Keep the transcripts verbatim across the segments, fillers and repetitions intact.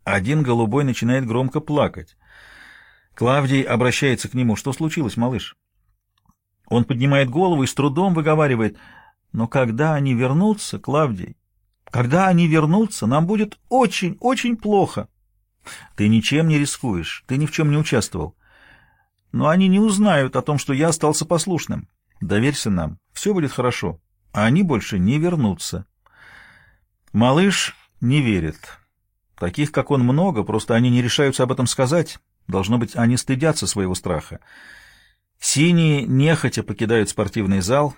Один голубой начинает громко плакать. Клавдий обращается к нему. «Что случилось, малыш?» Он поднимает голову и с трудом выговаривает: «Но когда они вернутся, Клавдий, когда они вернутся, нам будет очень, очень плохо». «Ты ничем не рискуешь, ты ни в чем не участвовал. Но они не узнают о том, что я остался послушным. Доверься нам, все будет хорошо, а они больше не вернутся». Малыш не верит. Таких, как он, много, просто они не решаются об этом сказать. Должно быть, они стыдятся своего страха. Синие нехотя покидают спортивный зал.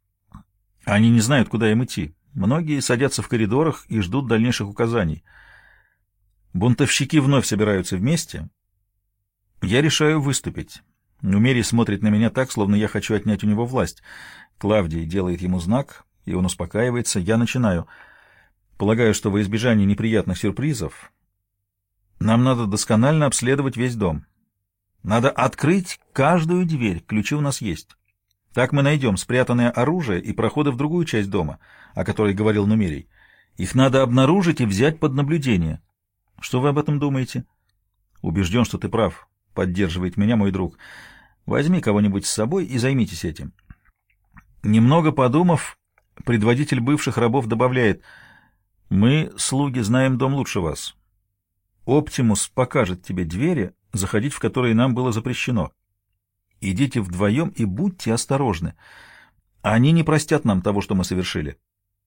Они не знают, куда им идти. Многие садятся в коридорах и ждут дальнейших указаний. Бунтовщики вновь собираются вместе. Я решаю выступить. Нумерий смотрит на меня так, словно я хочу отнять у него власть. Клавдий делает ему знак, и он успокаивается. Я начинаю. Полагаю, что во избежание неприятных сюрпризов нам надо досконально обследовать весь дом. Надо открыть каждую дверь, ключи у нас есть. Так мы найдем спрятанное оружие и проходы в другую часть дома, о которой говорил Нумерий. Их надо обнаружить и взять под наблюдение. Что вы об этом думаете? Убежден, что ты прав, поддерживает меня мой друг. Возьми кого-нибудь с собой и займитесь этим. Немного подумав, предводитель бывших рабов добавляет: мы, слуги, знаем дом лучше вас. Оптимус покажет тебе двери, заходить в которые нам было запрещено. Идите вдвоем и будьте осторожны. Они не простят нам того, что мы совершили.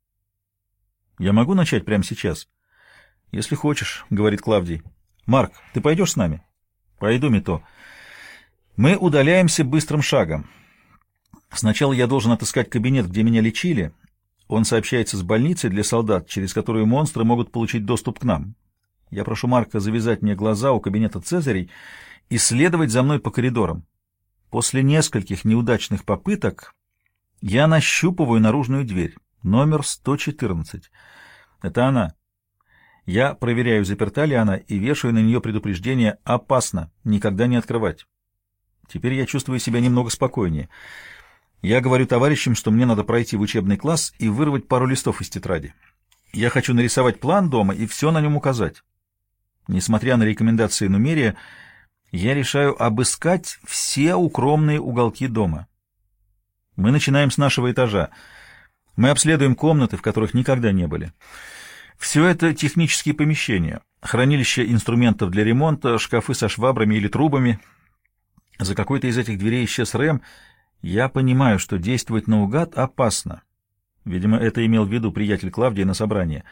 Я могу начать прямо сейчас? Если хочешь, — говорит Клавдий. Марк, ты пойдешь с нами? Пойду, Мито. Мы удаляемся быстрым шагом. Сначала я должен отыскать кабинет, где меня лечили. Он сообщается с больницей для солдат, через которую монстры могут получить доступ к нам. Я прошу Марка завязать мне глаза у кабинета Цезарей и следовать за мной по коридорам. После нескольких неудачных попыток я нащупываю наружную дверь, номер сто четырнадцать. Это она. Я проверяю, заперта ли она, и вешаю на нее предупреждение: «Опасно, никогда не открывать». Теперь я чувствую себя немного спокойнее. Я говорю товарищам, что мне надо пройти в учебный класс и вырвать пару листов из тетради. Я хочу нарисовать план дома и все на нем указать. Несмотря на рекомендации Нумерия, я решаю обыскать все укромные уголки дома. Мы начинаем с нашего этажа. Мы обследуем комнаты, в которых никогда не были. Все это технические помещения, хранилище инструментов для ремонта, шкафы со швабрами или трубами. За какой-то из этих дверей исчез Рэм. Я понимаю, что действовать наугад опасно. Видимо, это имел в виду приятель Клавдия на собрании.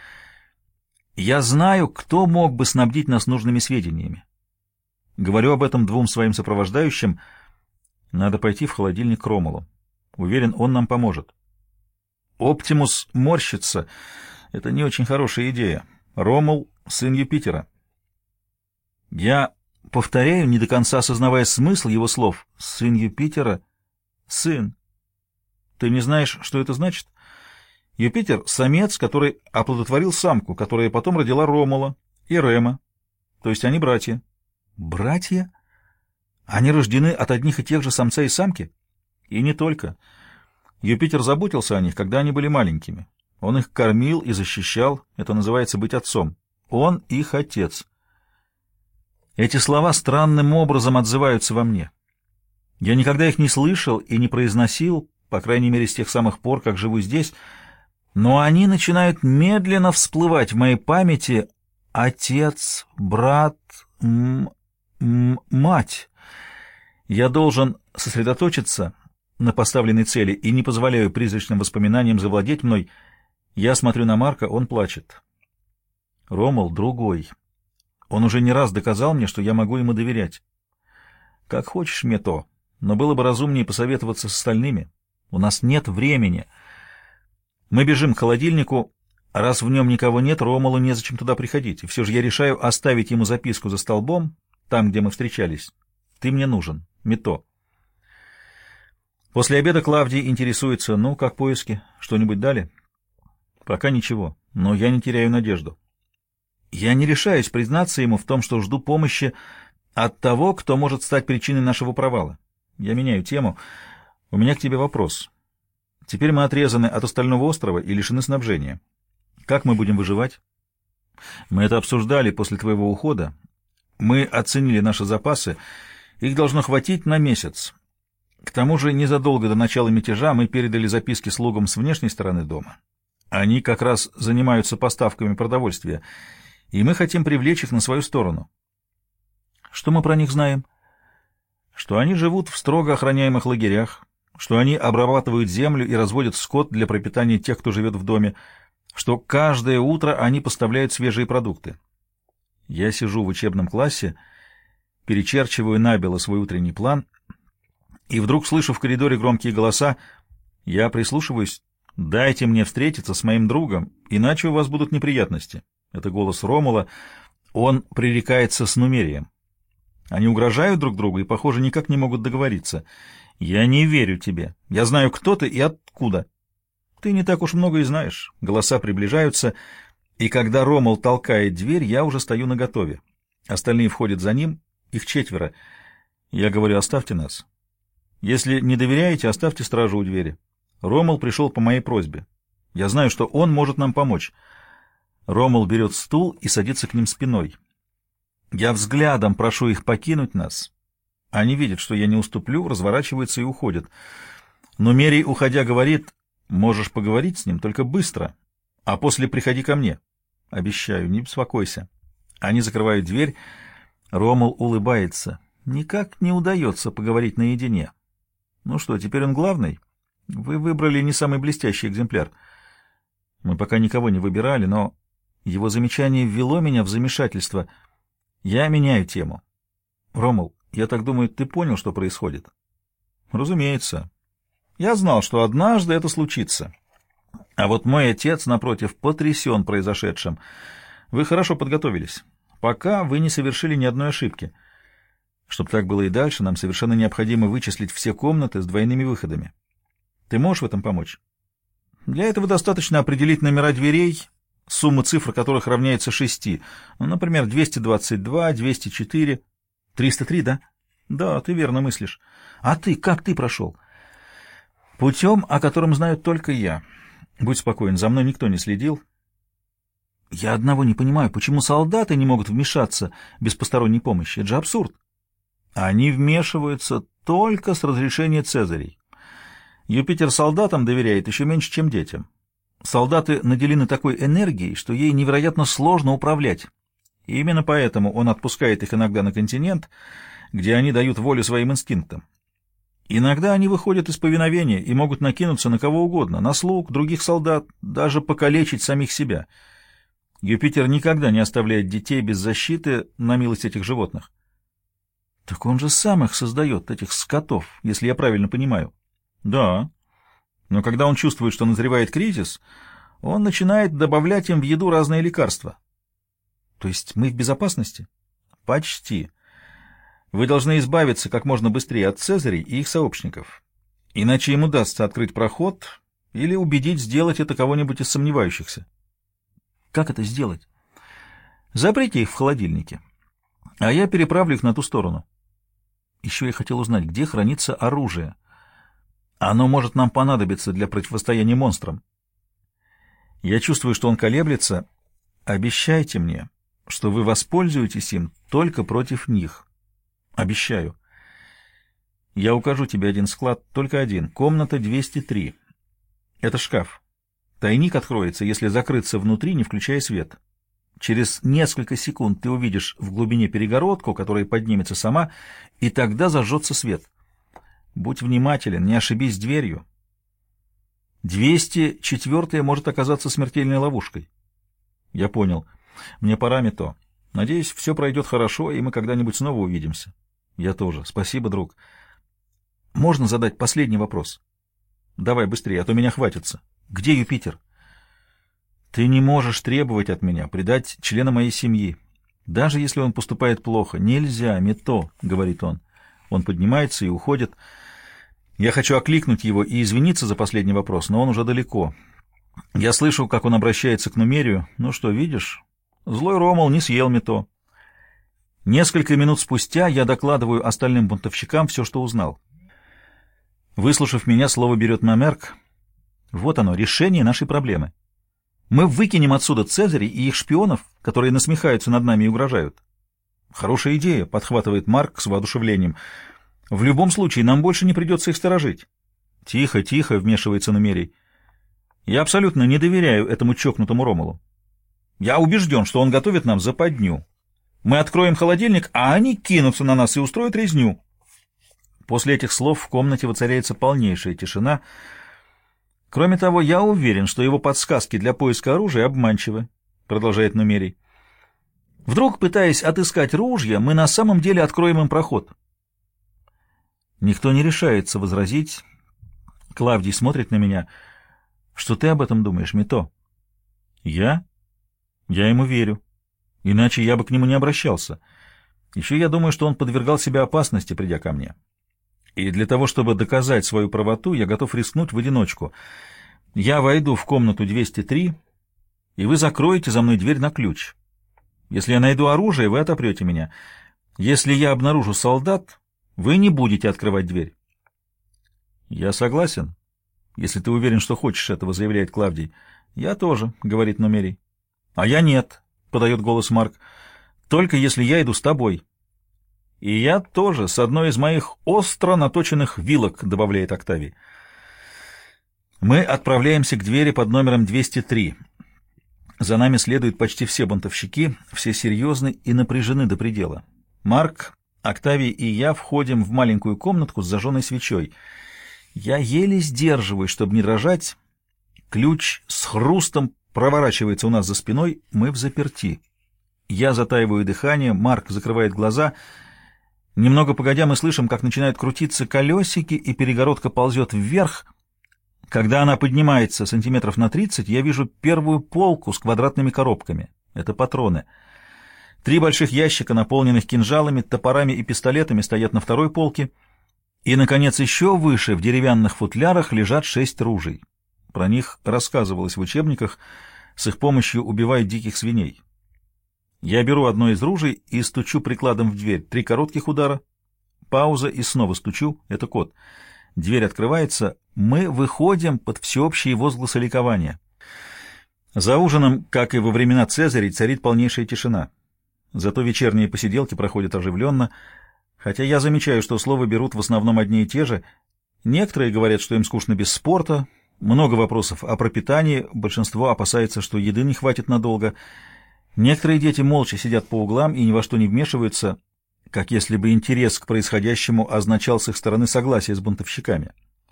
Я знаю, кто мог бы снабдить нас нужными сведениями. Говорю об этом двум своим сопровождающим. Надо пойти в холодильник к Ромулу. Уверен, он нам поможет. Оптимус морщится. Это не очень хорошая идея. Ромул — сын Юпитера. Я повторяю, не до конца осознавая смысл его слов. Сын Юпитера? Сын. Ты не знаешь, что это значит? Юпитер — самец, который оплодотворил самку, которая потом родила Ромула и Рема. То есть они братья. Братья? Они рождены от одних и тех же самца и самки? И не только. Юпитер заботился о них, когда они были маленькими. Он их кормил и защищал. Это называется быть отцом. Он их отец. Эти слова странным образом отзываются во мне. Я никогда их не слышал и не произносил, по крайней мере, с тех самых пор, как живу здесь, но они начинают медленно всплывать в моей памяти. Отец, брат, м м мать. Я должен сосредоточиться на поставленной цели и не позволяю призрачным воспоминаниям завладеть мной. Я смотрю на Марка, он плачет. Ромул другой. Он уже не раз доказал мне, что я могу ему доверять. Как хочешь, Мето, но было бы разумнее посоветоваться с остальными. У нас нет времени. Мы бежим к холодильнику. Раз в нем никого нет, Ромулу незачем туда приходить. И все же я решаю оставить ему записку за столбом, там, где мы встречались. Ты мне нужен, Мето. После обеда Клавдий интересуется: ну, как поиски? Что-нибудь дали? Пока ничего, но я не теряю надежду. Я не решаюсь признаться ему в том, что жду помощи от того, кто может стать причиной нашего провала. Я меняю тему. У меня к тебе вопрос. Теперь мы отрезаны от остального острова и лишены снабжения. Как мы будем выживать? Мы это обсуждали после твоего ухода. Мы оценили наши запасы. Их должно хватить на месяц. К тому же незадолго до начала мятежа мы передали записки слугам с внешней стороны дома. Они как раз занимаются поставками продовольствия, и мы хотим привлечь их на свою сторону. Что мы про них знаем? Что они живут в строго охраняемых лагерях, что они обрабатывают землю и разводят скот для пропитания тех, кто живет в доме, что каждое утро они поставляют свежие продукты. Я сижу в учебном классе, перечерчиваю набело свой утренний план, и вдруг слышу в коридоре громкие голоса. Я прислушиваюсь. «Дайте мне встретиться с моим другом, иначе у вас будут неприятности». Это голос Ромула. Он пререкается с Нумерием. Они угрожают друг другу и, похоже, никак не могут договориться. «Я не верю тебе. Я знаю, кто ты и откуда». «Ты не так уж много и знаешь». Голоса приближаются, и когда Ромул толкает дверь, я уже стою наготове. Остальные входят за ним, их четверо. Я говорю: «Оставьте нас. Если не доверяете, оставьте стражу у двери». Ромул пришел по моей просьбе. Я знаю, что он может нам помочь. Ромул берет стул и садится к ним спиной. Я взглядом прошу их покинуть нас. Они видят, что я не уступлю, разворачиваются и уходят. Но Мерий, уходя, говорит: «Можешь поговорить с ним, только быстро, а после приходи ко мне». Обещаю, не беспокойся. Они закрывают дверь. Ромул улыбается. Никак не удается поговорить наедине. Ну что, теперь он главный? Вы выбрали не самый блестящий экземпляр. Мы пока никого не выбирали, но его замечание ввело меня в замешательство. Я меняю тему. Ромул, я так думаю, ты понял, что происходит? Разумеется. Я знал, что однажды это случится. А вот мой отец, напротив, потрясен произошедшим. Вы хорошо подготовились. Пока вы не совершили ни одной ошибки. Чтобы так было и дальше, нам совершенно необходимо вычислить все комнаты с двойными выходами. Ты можешь в этом помочь? Для этого достаточно определить номера дверей, сумма цифр которых равняется шести. Ну, например, двести двадцать два, двести четыре, триста три, да? Да, ты верно мыслишь. А ты, как ты прошел? Путем, о котором знаю только я. Будь спокоен, за мной никто не следил. Я одного не понимаю, почему солдаты не могут вмешаться без посторонней помощи? Это же абсурд. Они вмешиваются только с разрешения Цезарей. Юпитер солдатам доверяет еще меньше, чем детям. Солдаты наделены такой энергией, что ей невероятно сложно управлять. И именно поэтому он отпускает их иногда на континент, где они дают волю своим инстинктам. Иногда они выходят из повиновения и могут накинуться на кого угодно, на слуг, других солдат, даже покалечить самих себя. Юпитер никогда не оставляет детей без защиты на милость этих животных. Так он же сам их создает, этих скотов, если я правильно понимаю. Да, но когда он чувствует, что назревает кризис, он начинает добавлять им в еду разные лекарства. То есть мы в безопасности? Почти. Вы должны избавиться как можно быстрее от Цезарей и их сообщников. Иначе им удастся открыть проход или убедить сделать это кого-нибудь из сомневающихся. Как это сделать? Заприте их в холодильнике, а я переправлю их на ту сторону. Еще я хотел узнать, где хранится оружие. Оно может нам понадобиться для противостояния монстрам. Я чувствую, что он колеблется. Обещайте мне, что вы воспользуетесь им только против них. Обещаю. Я укажу тебе один склад, только один. Комната двести три. Это шкаф. Тайник откроется, если закрыться внутри, не включая свет. Через несколько секунд ты увидишь в глубине перегородку, которая поднимется сама, и тогда зажжется свет. Будь внимателен, не ошибись с дверью. двести четвёртая может оказаться смертельной ловушкой. Я понял. Мне пора, Мито. Надеюсь, все пройдет хорошо, и мы когда-нибудь снова увидимся. Я тоже. Спасибо, друг. Можно задать последний вопрос? Давай быстрее, а то меня хватится. Где Юпитер? Ты не можешь требовать от меня предать члена моей семьи. Даже если он поступает плохо. Нельзя, Мито, говорит он. Он поднимается и уходит. Я хочу окликнуть его и извиниться за последний вопрос, но он уже далеко. Я слышу, как он обращается к Нумерию. Ну что, видишь? Злой Ромул не съел Мито. Несколько минут спустя я докладываю остальным бунтовщикам все, что узнал. Выслушав меня, слово берет Мамерк. Вот оно, решение нашей проблемы. Мы выкинем отсюда Цезарей и их шпионов, которые насмехаются над нами и угрожают. Хорошая идея, подхватывает Марк с воодушевлением. В любом случае, нам больше не придется их сторожить. Тихо, тихо, вмешивается Нумерий. Я абсолютно не доверяю этому чокнутому Ромулу. Я убежден, что он готовит нам западню. Мы откроем холодильник, а они кинутся на нас и устроят резню. После этих слов в комнате воцаряется полнейшая тишина. Кроме того, я уверен, что его подсказки для поиска оружия обманчивы, продолжает Нумерий. Вдруг, пытаясь отыскать ружья, мы на самом деле откроем им проход. Никто не решается возразить. Клавдий смотрит на меня. Что ты об этом думаешь, Мито? Я? Я ему верю. Иначе я бы к нему не обращался. Еще я думаю, что он подвергал себя опасности, придя ко мне. И для того, чтобы доказать свою правоту, я готов рискнуть в одиночку. Я войду в комнату двести три, и вы закроете за мной дверь на ключ. Если я найду оружие, вы отопрете меня. Если я обнаружу солдат, вы не будете открывать дверь. Я согласен, если ты уверен, что хочешь этого, заявляет Клавдий. Я тоже, говорит Нумерий. А я нет, подает голос Марк, только если я иду с тобой. И я тоже, с одной из моих остро наточенных вилок, добавляет Октавий. Мы отправляемся к двери под номером двести три. За нами следуют почти все бунтовщики, все серьезны и напряжены до предела. Марк, Октавий и я входим в маленькую комнатку с зажженной свечой. Я еле сдерживаюсь, чтобы не дрожать. Ключ с хрустом проворачивается у нас за спиной, мы в заперти. Я затаиваю дыхание, Марк закрывает глаза. Немного погодя мы слышим, как начинают крутиться колесики, и перегородка ползет вверх. Когда она поднимается сантиметров на тридцать, я вижу первую полку с квадратными коробками. Это патроны. Три больших ящика, наполненных кинжалами, топорами и пистолетами, стоят на второй полке. И, наконец, еще выше, в деревянных футлярах, лежат шесть ружей. Про них рассказывалось в учебниках. С их помощью убивают диких свиней. Я беру одно из ружей и стучу прикладом в дверь. Три коротких удара, пауза и снова стучу. Это код. Дверь открывается. Мы выходим под всеобщие возгласы ликования. За ужином, как и во времена Цезарей, царит полнейшая тишина. Зато вечерние посиделки проходят оживленно, хотя я замечаю, что слова берут в основном одни и те же. Некоторые говорят, что им скучно без спорта, много вопросов о пропитании, большинство опасается, что еды не хватит надолго. Некоторые дети молча сидят по углам и ни во что не вмешиваются, как если бы интерес к происходящему означал с их стороны согласие с бунтовщиками.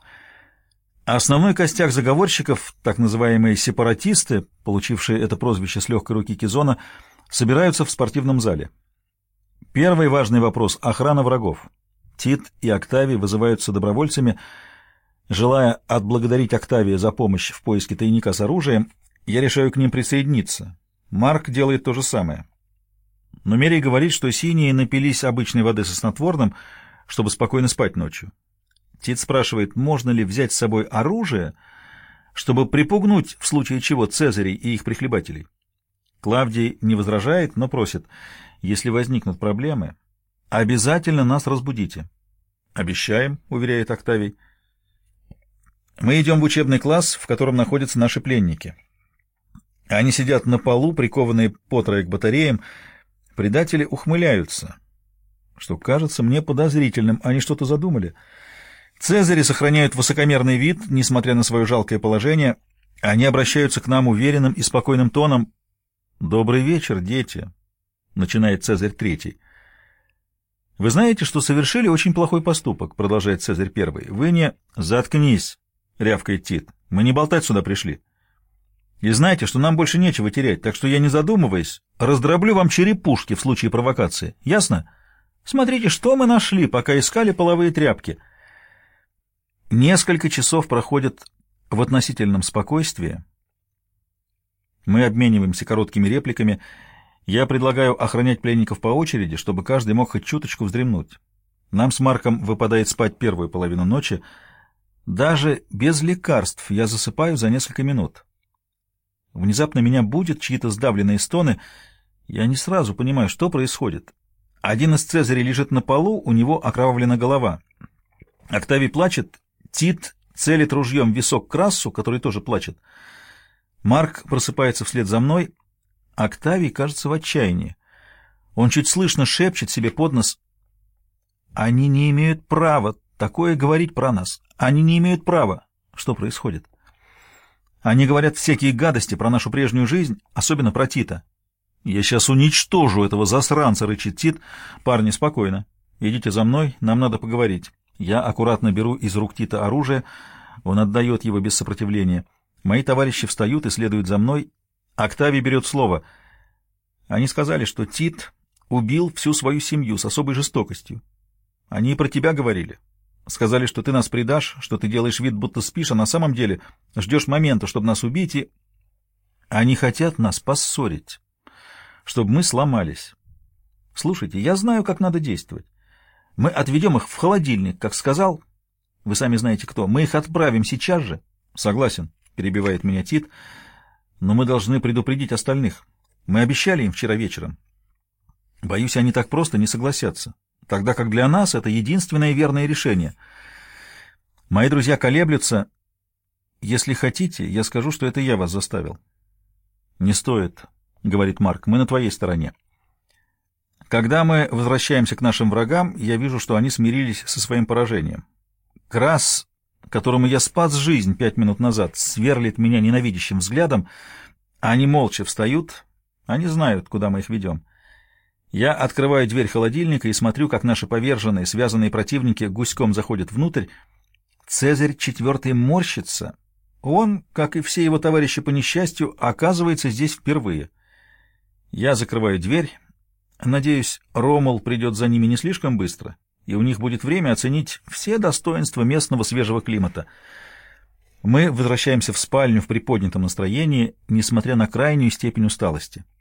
Основной костяк заговорщиков, так называемые сепаратисты, получившие это прозвище с легкой руки Кизона, собираются в спортивном зале. Первый важный вопрос — охрана врагов. Тит и Октавий вызываются добровольцами. Желая отблагодарить Октавия за помощь в поиске тайника с оружием, я решаю к ним присоединиться. Марк делает то же самое. Нумерий говорит, что синие напились обычной воды со снотворным, чтобы спокойно спать ночью. Тит спрашивает, можно ли взять с собой оружие, чтобы припугнуть, в случае чего, Цезарей и их прихлебателей. Клавдий не возражает, но просит, если возникнут проблемы, обязательно нас разбудите. Обещаем, уверяет Октавий. Мы идем в учебный класс, в котором находятся наши пленники. Они сидят на полу, прикованные по трое к батареям. Предатели ухмыляются, что кажется мне подозрительным. Они что-то задумали. Цезари сохраняют высокомерный вид, несмотря на свое жалкое положение. Они обращаются к нам уверенным и спокойным тоном. «Добрый вечер, дети», — начинает Цезарь Третий. «Вы знаете, что совершили очень плохой поступок», — продолжает Цезарь Первый. «Вы не...» «Заткнись», — рявкает Тит. «Мы не болтать сюда пришли. И знаете, что нам больше нечего терять, так что я, не задумываясь, раздроблю вам черепушки в случае провокации. Ясно? Смотрите, что мы нашли, пока искали половые тряпки». Несколько часов проходят в относительном спокойствии. Мы обмениваемся короткими репликами. Я предлагаю охранять пленников по очереди, чтобы каждый мог хоть чуточку вздремнуть. Нам с Марком выпадает спать первую половину ночи. Даже без лекарств я засыпаю за несколько минут. Внезапно меня будят чьи-то сдавленные стоны. Я не сразу понимаю, что происходит. Один из Цезарей лежит на полу, у него окровавлена голова. Октавий плачет, Тит целит ружьем в висок Крассу, который тоже плачет. Марк просыпается вслед за мной. Октавий кажется в отчаянии. Он чуть слышно шепчет себе под нос: «Они не имеют права такое говорить про нас. Они не имеют права». Что происходит? Они говорят всякие гадости про нашу прежнюю жизнь, особенно про Тита. «Я сейчас уничтожу этого засранца», — рычит Тит. «Парни, спокойно. Идите за мной, нам надо поговорить». Я аккуратно беру из рук Тита оружие. Он отдает его без сопротивления. Мои товарищи встают и следуют за мной. Октавий берет слово. Они сказали, что Тит убил всю свою семью с особой жестокостью. Они и про тебя говорили. Сказали, что ты нас предашь, что ты делаешь вид, будто спишь, а на самом деле ждешь момента, чтобы нас убить, и... Они хотят нас поссорить, чтобы мы сломались. Слушайте, я знаю, как надо действовать. Мы отведем их в холодильник, как сказал. Вы сами знаете кто. Мы их отправим сейчас же. Согласен, перебивает меня Тит, но мы должны предупредить остальных. Мы обещали им вчера вечером. Боюсь, они так просто не согласятся, тогда как для нас это единственное верное решение. Мои друзья колеблются. Если хотите, я скажу, что это я вас заставил. Не стоит, говорит Марк, мы на твоей стороне. Когда мы возвращаемся к нашим врагам, я вижу, что они смирились со своим поражением. Крас, которому я спас жизнь пять минут назад, сверлит меня ненавидящим взглядом. Они молча встают, они знают, куда мы их ведем. Я открываю дверь холодильника и смотрю, как наши поверженные, связанные противники гуськом заходят внутрь. Цезарь четвертый морщится. Он, как и все его товарищи по несчастью, оказывается здесь впервые. Я закрываю дверь. Надеюсь, Ромул придет за ними не слишком быстро, и у них будет время оценить все достоинства местного свежего климата. Мы возвращаемся в спальню в приподнятом настроении, несмотря на крайнюю степень усталости.